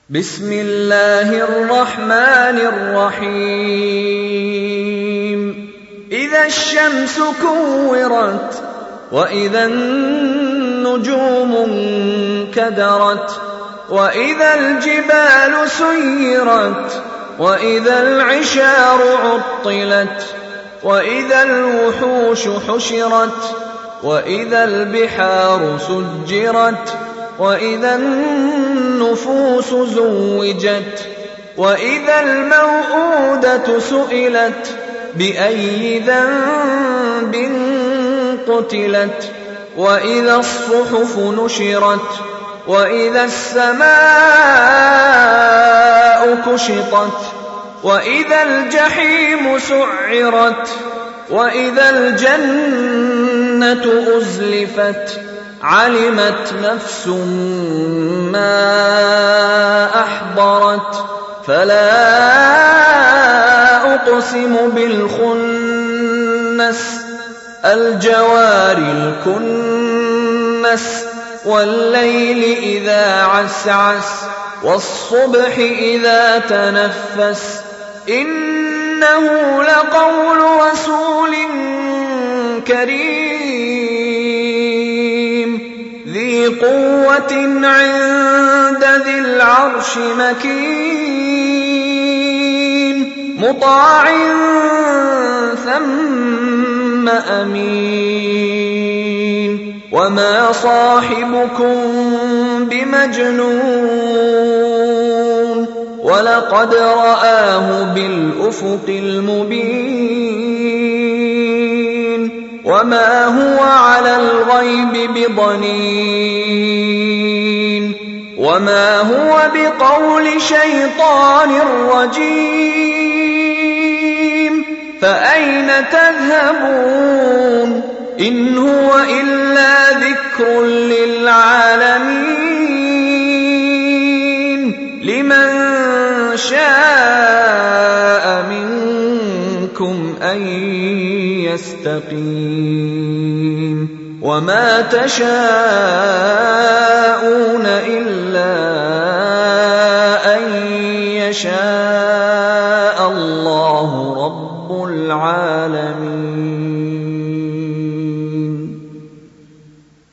بسم الله الرحمن الرحيم إذا الشمس كورت وإذا النجوم انكدرت وإذا الجبال سيرت وإذا العشار عطلت وإذا الوحوش حشرت وإذا البحار سجرت وإذا النفوس زوجت وإذا الموءودة سئلت بأي ذنب قتلت وإذا الصحف نشرت وإذا السماء كشطت وإذا الجحيم سعرت وإذا الجنة أزلفت علمت نفس ما أحضرت فلا أقسم بالخنس الجوار الكنس والليل إذا عسعس والصبح إذا تنفس إنه لقول رسول كريم ذي قوة عند ذي العرش مكين مطاع ثم أمين وما صاحبكم بمجنون ولقد رآه بالأفق المبين وما هو على الغيب بضنين وما هو بقول شيطان رجيم فأين تذهبون إن هو إلا ذكر للعالمين لمن شاء منكم أن يستقيم وما تشاءون إلا أن يشاء الله رب العالمين.